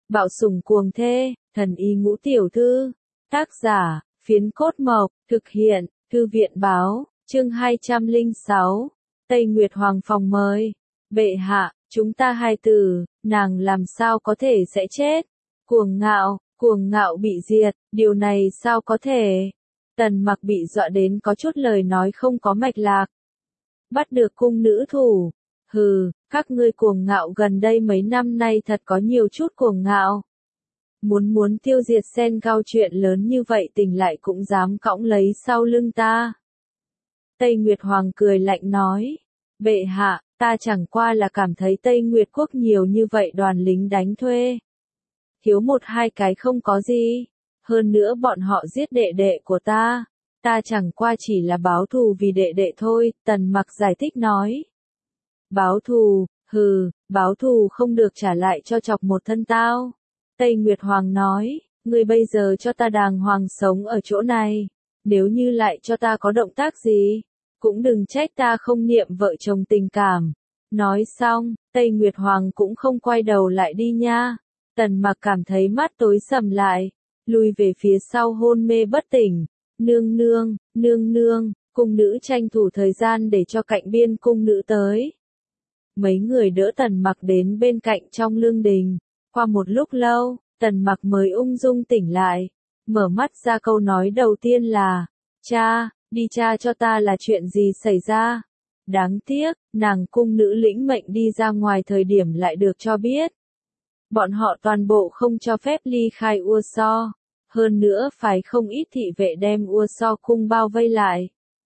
Bạo sủng cuồng thê, thần y ngũ tiểu thư. Tác giả, Phiến Cốt Mộc, thực hiện, Thư viện báo, chương 206. Tây Nguyệt Hoàng phòng mời. Bệ hạ, chúng ta hai tử, nàng làm sao có thể sẽ chết? Cuồng ngạo bị diệt, điều này sao có thể? Tần Mặc bị dọa đến có chút lời nói không có mạch lạc. Bắt được cung nữ thủ. Hừ, các ngươi cuồng ngạo gần đây mấy năm nay thật có nhiều chút cuồng ngạo. Muốn tiêu diệt Sen Cao chuyện lớn như vậy tỉnh lại cũng dám cõng lấy sau lưng ta. Tây Nguyệt Hoàng cười lạnh nói. Bệ hạ, ta chẳng qua là cảm thấy Tây Nguyệt Quốc nhiều như vậy đoàn lính đánh thuê. Thiếu một hai cái không có gì. Hơn nữa bọn họ giết đệ đệ của ta. Ta chẳng qua chỉ là báo thù vì đệ đệ thôi, Tần Mặc giải thích nói. Báo thù, hừ, báo thù không được trả lại cho chọc một thân tao. Tây Nguyệt Hoàng nói, ngươi bây giờ cho ta đàng hoàng sống ở chỗ này. Nếu như lại cho ta có động tác gì, cũng đừng trách ta không niệm vợ chồng tình cảm. Nói xong, Tây Nguyệt Hoàng cũng không quay đầu lại đi nha. Tần Mặc cảm thấy mắt tối sầm lại, lùi về phía sau hôn mê bất tỉnh. Nương nương, cung nữ tranh thủ thời gian để cho cạnh biên cung nữ tới. Mấy người đỡ Tần Mặc đến bên cạnh trong lương đình. Qua một lúc lâu, Tần Mặc mới ung dung tỉnh lại. Mở mắt ra câu nói đầu tiên là, cha, đi tra cho ta là chuyện gì xảy ra. Đáng tiếc, nàng cung nữ lĩnh mệnh đi ra ngoài thời điểm lại được cho biết. Bọn họ toàn bộ không cho phép ly khai Ua So. Hơn nữa phải không ít thị vệ đem Ua So cung bao vây lại.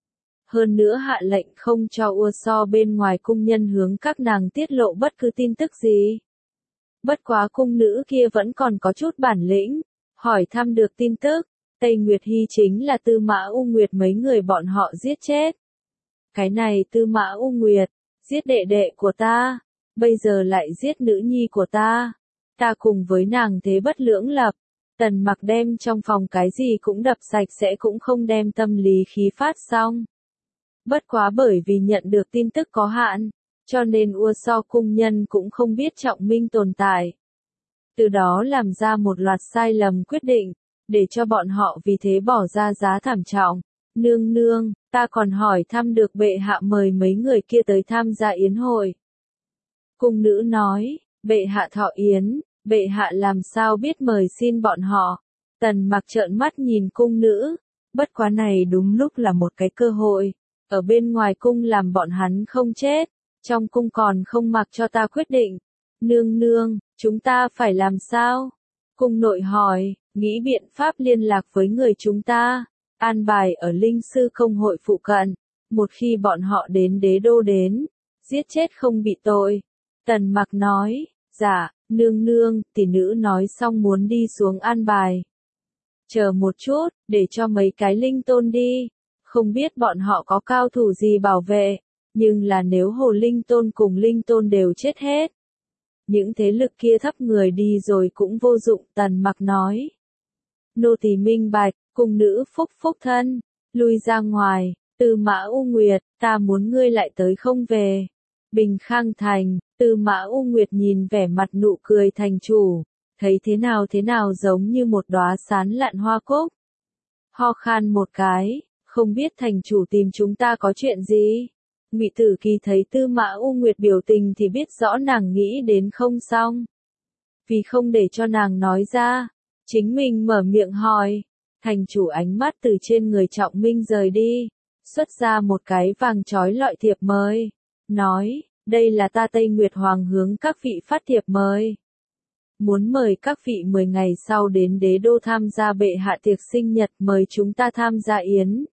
Hơn nữa hạ lệnh không cho Ua So bên ngoài cung nhân hướng các nàng tiết lộ bất cứ tin tức gì. Bất quá cung nữ kia vẫn còn có chút bản lĩnh, hỏi thăm được tin tức. Tây Nguyệt Hy chính là Tư Mã U Nguyệt mấy người bọn họ giết chết. Cái này Tư Mã U Nguyệt, giết đệ đệ của ta, bây giờ lại giết nữ nhi của ta. Ta cùng với nàng thế bất lưỡng lập. Tần Mặc đem trong phòng cái gì cũng đập sạch sẽ cũng không đem tâm lý khí phát xong. Bất quá bởi vì nhận được tin tức có hạn, cho nên Ua So cung nhân cũng không biết Trọng Minh tồn tại. Từ đó làm ra một loạt sai lầm quyết định, để cho bọn họ vì thế bỏ ra giá thảm trọng. Nương, ta còn hỏi thăm được bệ hạ mời mấy người kia tới tham gia yến hội. Cung nữ nói, bệ hạ thọ yến, bệ hạ làm sao biết mời xin bọn họ. Tần Mặc trợn mắt nhìn cung nữ, bất quá này đúng lúc là một cái cơ hội. Ở bên ngoài cung làm bọn hắn không chết, trong cung còn không mặc cho ta quyết định. Nương, chúng ta phải làm sao? Cung nội hỏi, nghĩ biện pháp liên lạc với người chúng ta, an bài ở linh sư công hội phụ cận. Một khi bọn họ đến đế đô đến, giết chết không bị tội. Tần Mặc nói, dạ, nương, tỷ nữ nói xong muốn đi xuống an bài. Chờ một chút, để cho mấy cái linh tôn đi. Không biết bọn họ có cao thủ gì bảo vệ, nhưng là nếu Hồ Linh Tôn cùng Linh Tôn đều chết hết. Những thế lực kia thấp người đi rồi cũng vô dụng, Tần Mặc nói. Nô tỳ minh bạch, cung nữ phúc thân, lui ra ngoài. Tư Mã U Nguyệt, ta muốn ngươi lại tới không về. Bình Khang Thành, Tư Mã U Nguyệt nhìn vẻ mặt nụ cười thành chủ, thấy thế nào giống như một đóa sán lạn hoa cúc. Ho khan một cái, không biết thành chủ tìm chúng ta có chuyện gì. Ngụy Tử Kỳ thấy Tư Mã U Nguyệt biểu tình thì biết rõ nàng nghĩ đến không xong. Vì không để cho nàng nói ra, chính mình mở miệng hỏi. Thành chủ ánh mắt từ trên người Trọng Minh rời đi, xuất ra một cái vàng trói lọi thiệp mời, nói, đây là ta Tây Nguyệt Hoàng hướng các vị phát thiệp mời. Muốn mời các vị 10 ngày sau đến đế đô tham gia bệ hạ tiệc sinh nhật, mời chúng ta tham gia yến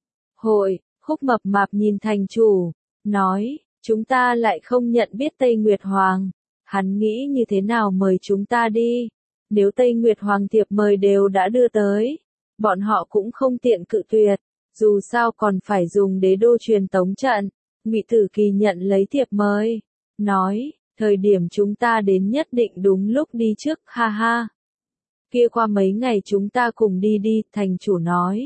hội. Khúc Mập Mạp nhìn thành chủ, nói, chúng ta lại không nhận biết Tây Nguyệt Hoàng. Hắn nghĩ như thế nào mời chúng ta đi. Nếu Tây Nguyệt Hoàng thiệp mời đều đã đưa tới, bọn họ cũng không tiện cự tuyệt, dù sao còn phải dùng đế đô truyền tống trận. Ngụy Tử Kỳ nhận lấy thiệp mời, nói, thời điểm chúng ta đến nhất định đúng lúc đi trước, ha ha. Kia qua mấy ngày chúng ta cùng đi, thành chủ nói.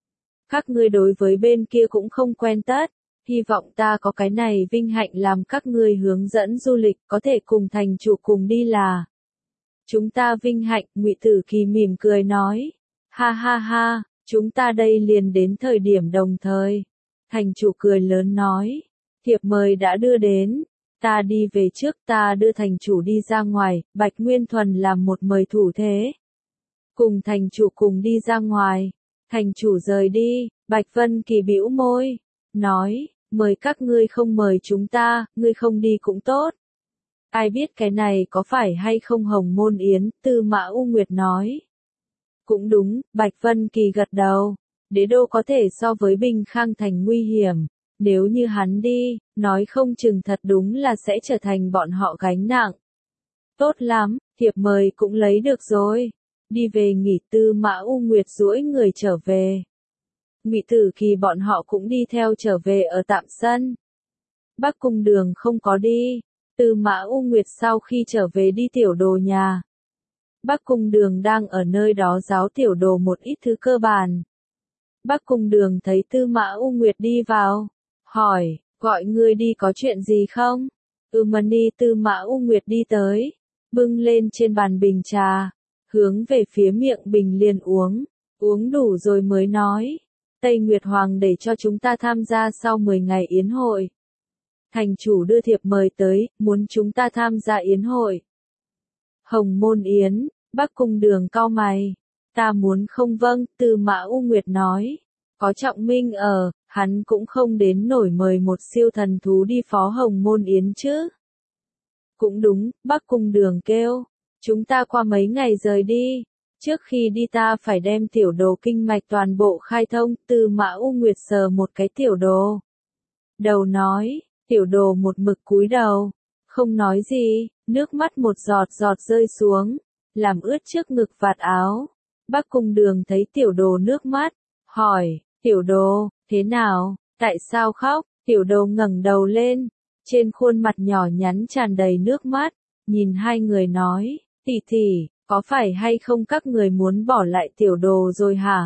Các ngươi đối với bên kia cũng không quen tất, hy vọng ta có cái này vinh hạnh làm các ngươi hướng dẫn du lịch, có thể cùng thành chủ cùng đi là. Chúng ta vinh hạnh, Ngụy Tử Kỳ mỉm cười nói. Ha ha ha, chúng ta đây liền đến thời điểm đồng thời. Thành chủ cười lớn nói. Thiệp mời đã đưa đến. Ta đi về trước, ta đưa thành chủ đi ra ngoài, Bạch Nguyên Thuần làm một mời thủ thế. Cùng thành chủ cùng đi ra ngoài. Thành chủ rời đi, Bạch Vân Kỳ bĩu môi. Nói, mời các ngươi không mời chúng ta, ngươi không đi cũng tốt. Ai biết cái này có phải hay không Hồng Môn Yến, Tư Mã U Nguyệt nói. Cũng đúng, Bạch Vân Kỳ gật đầu. Đế đô có thể so với Bình Khang Thành nguy hiểm. Nếu như hắn đi, nói không chừng thật đúng là sẽ trở thành bọn họ gánh nặng. Tốt lắm, thiệp mời cũng lấy được rồi. Đi về nghỉ. Tư Mã U Nguyệt duỗi người trở về. Ngụy Tử Kỳ bọn họ cũng đi theo trở về ở tạm sân. Bắc Cung Đường không có đi. Tư Mã U Nguyệt sau khi trở về đi tiểu đồ nhà. Bắc Cung Đường đang ở nơi đó giáo tiểu đồ một ít thứ cơ bản. Bắc Cung Đường thấy Tư Mã U Nguyệt đi vào. Hỏi, gọi ngươi đi có chuyện gì không? Mani. Tư Mã U Nguyệt đi tới. Bưng lên trên bàn bình trà. Hướng về phía miệng bình liền uống. Uống đủ rồi mới nói. Tây Nguyệt Hoàng để cho chúng ta tham gia sau 10 ngày yến hội. Thành chủ đưa thiệp mời tới, muốn chúng ta tham gia yến hội. Hồng Môn Yến, Bắc Cung Đường cau mày. Ta muốn không. Vâng, Tư Mã U Nguyệt nói. Có Trọng Minh ở, hắn cũng không đến nổi mời một siêu thần thú đi phó Hồng Môn Yến chứ. Cũng đúng, Bắc Cung Đường kêu. Chúng ta qua mấy ngày rời đi. Trước khi đi ta phải đem tiểu đồ kinh mạch toàn bộ khai thông. Tư Mã U Nguyệt sờ một cái tiểu đồ. Đầu nói, tiểu đồ một mực cúi đầu. Không nói gì, nước mắt một giọt giọt rơi xuống. Làm ướt trước ngực vạt áo. Bắc Cung Đường thấy tiểu đồ nước mắt. Hỏi, tiểu đồ, thế nào, tại sao khóc? Tiểu đồ ngẩng đầu lên. Trên khuôn mặt nhỏ nhắn tràn đầy nước mắt. Nhìn hai người nói, tỷ tỷ, có phải hay không các người muốn bỏ lại tiểu đồ rồi hả?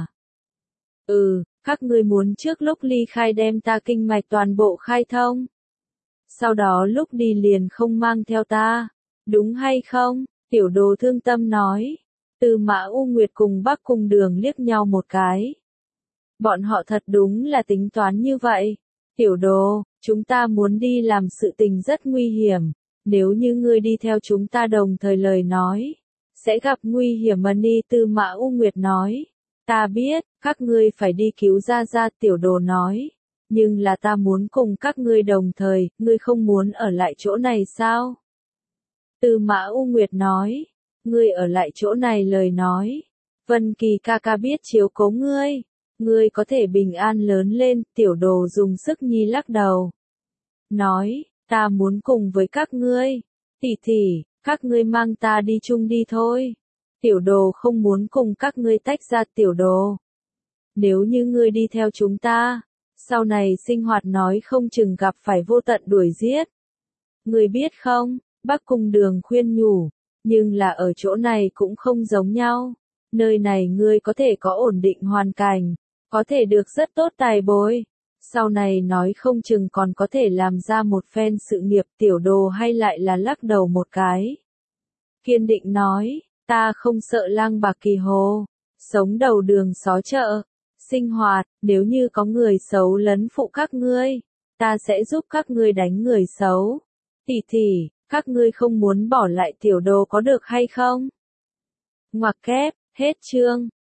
Các ngươi muốn trước lúc ly khai đem ta kinh mạch toàn bộ khai thông. Sau đó lúc đi liền không mang theo ta. Đúng hay không? Tiểu đồ thương tâm nói. Tư Mã U Nguyệt cùng Bắc Cung Đường liếc nhau một cái. Bọn họ thật đúng là tính toán như vậy. Tiểu đồ, chúng ta muốn đi làm sự tình rất nguy hiểm. Nếu như ngươi đi theo chúng ta đồng thời lời nói, sẽ gặp nguy hiểm. Mani. Tư Mã U Nguyệt nói. Ta biết, các ngươi phải đi cứu Gia Gia. Tiểu đồ nói. Nhưng là ta muốn cùng các ngươi đồng thời, ngươi không muốn ở lại chỗ này sao? Tư Mã U Nguyệt nói. Ngươi ở lại chỗ này lời nói. Vân Kỳ ca ca biết chiếu cố ngươi. Ngươi có thể bình an lớn lên. Tiểu đồ dùng sức nhi lắc đầu. Nói, ta muốn cùng với các ngươi. Tỷ tỷ, các ngươi mang ta đi chung đi thôi. Tiểu đồ không muốn cùng các ngươi tách ra. Tiểu đồ. Nếu như ngươi đi theo chúng ta, sau này sinh hoạt nói không chừng gặp phải vô tận đuổi giết. Ngươi biết không, Bắc Cung Đường khuyên nhủ, nhưng là ở chỗ này cũng không giống nhau. Nơi này ngươi có thể có ổn định hoàn cảnh, có thể được rất tốt tài bối. Sau này nói không chừng còn có thể làm ra một phen sự nghiệp. Tiểu đồ hay lại là lắc đầu một cái. Kiên định nói, ta không sợ lang bạc kỳ hồ, sống đầu đường xó chợ. Sinh hoạt, nếu như có người xấu lấn phụ các ngươi, ta sẽ giúp các ngươi đánh người xấu. Tỷ tỷ, các ngươi không muốn bỏ lại tiểu đồ có được hay không? Ngoặc kép, hết chương.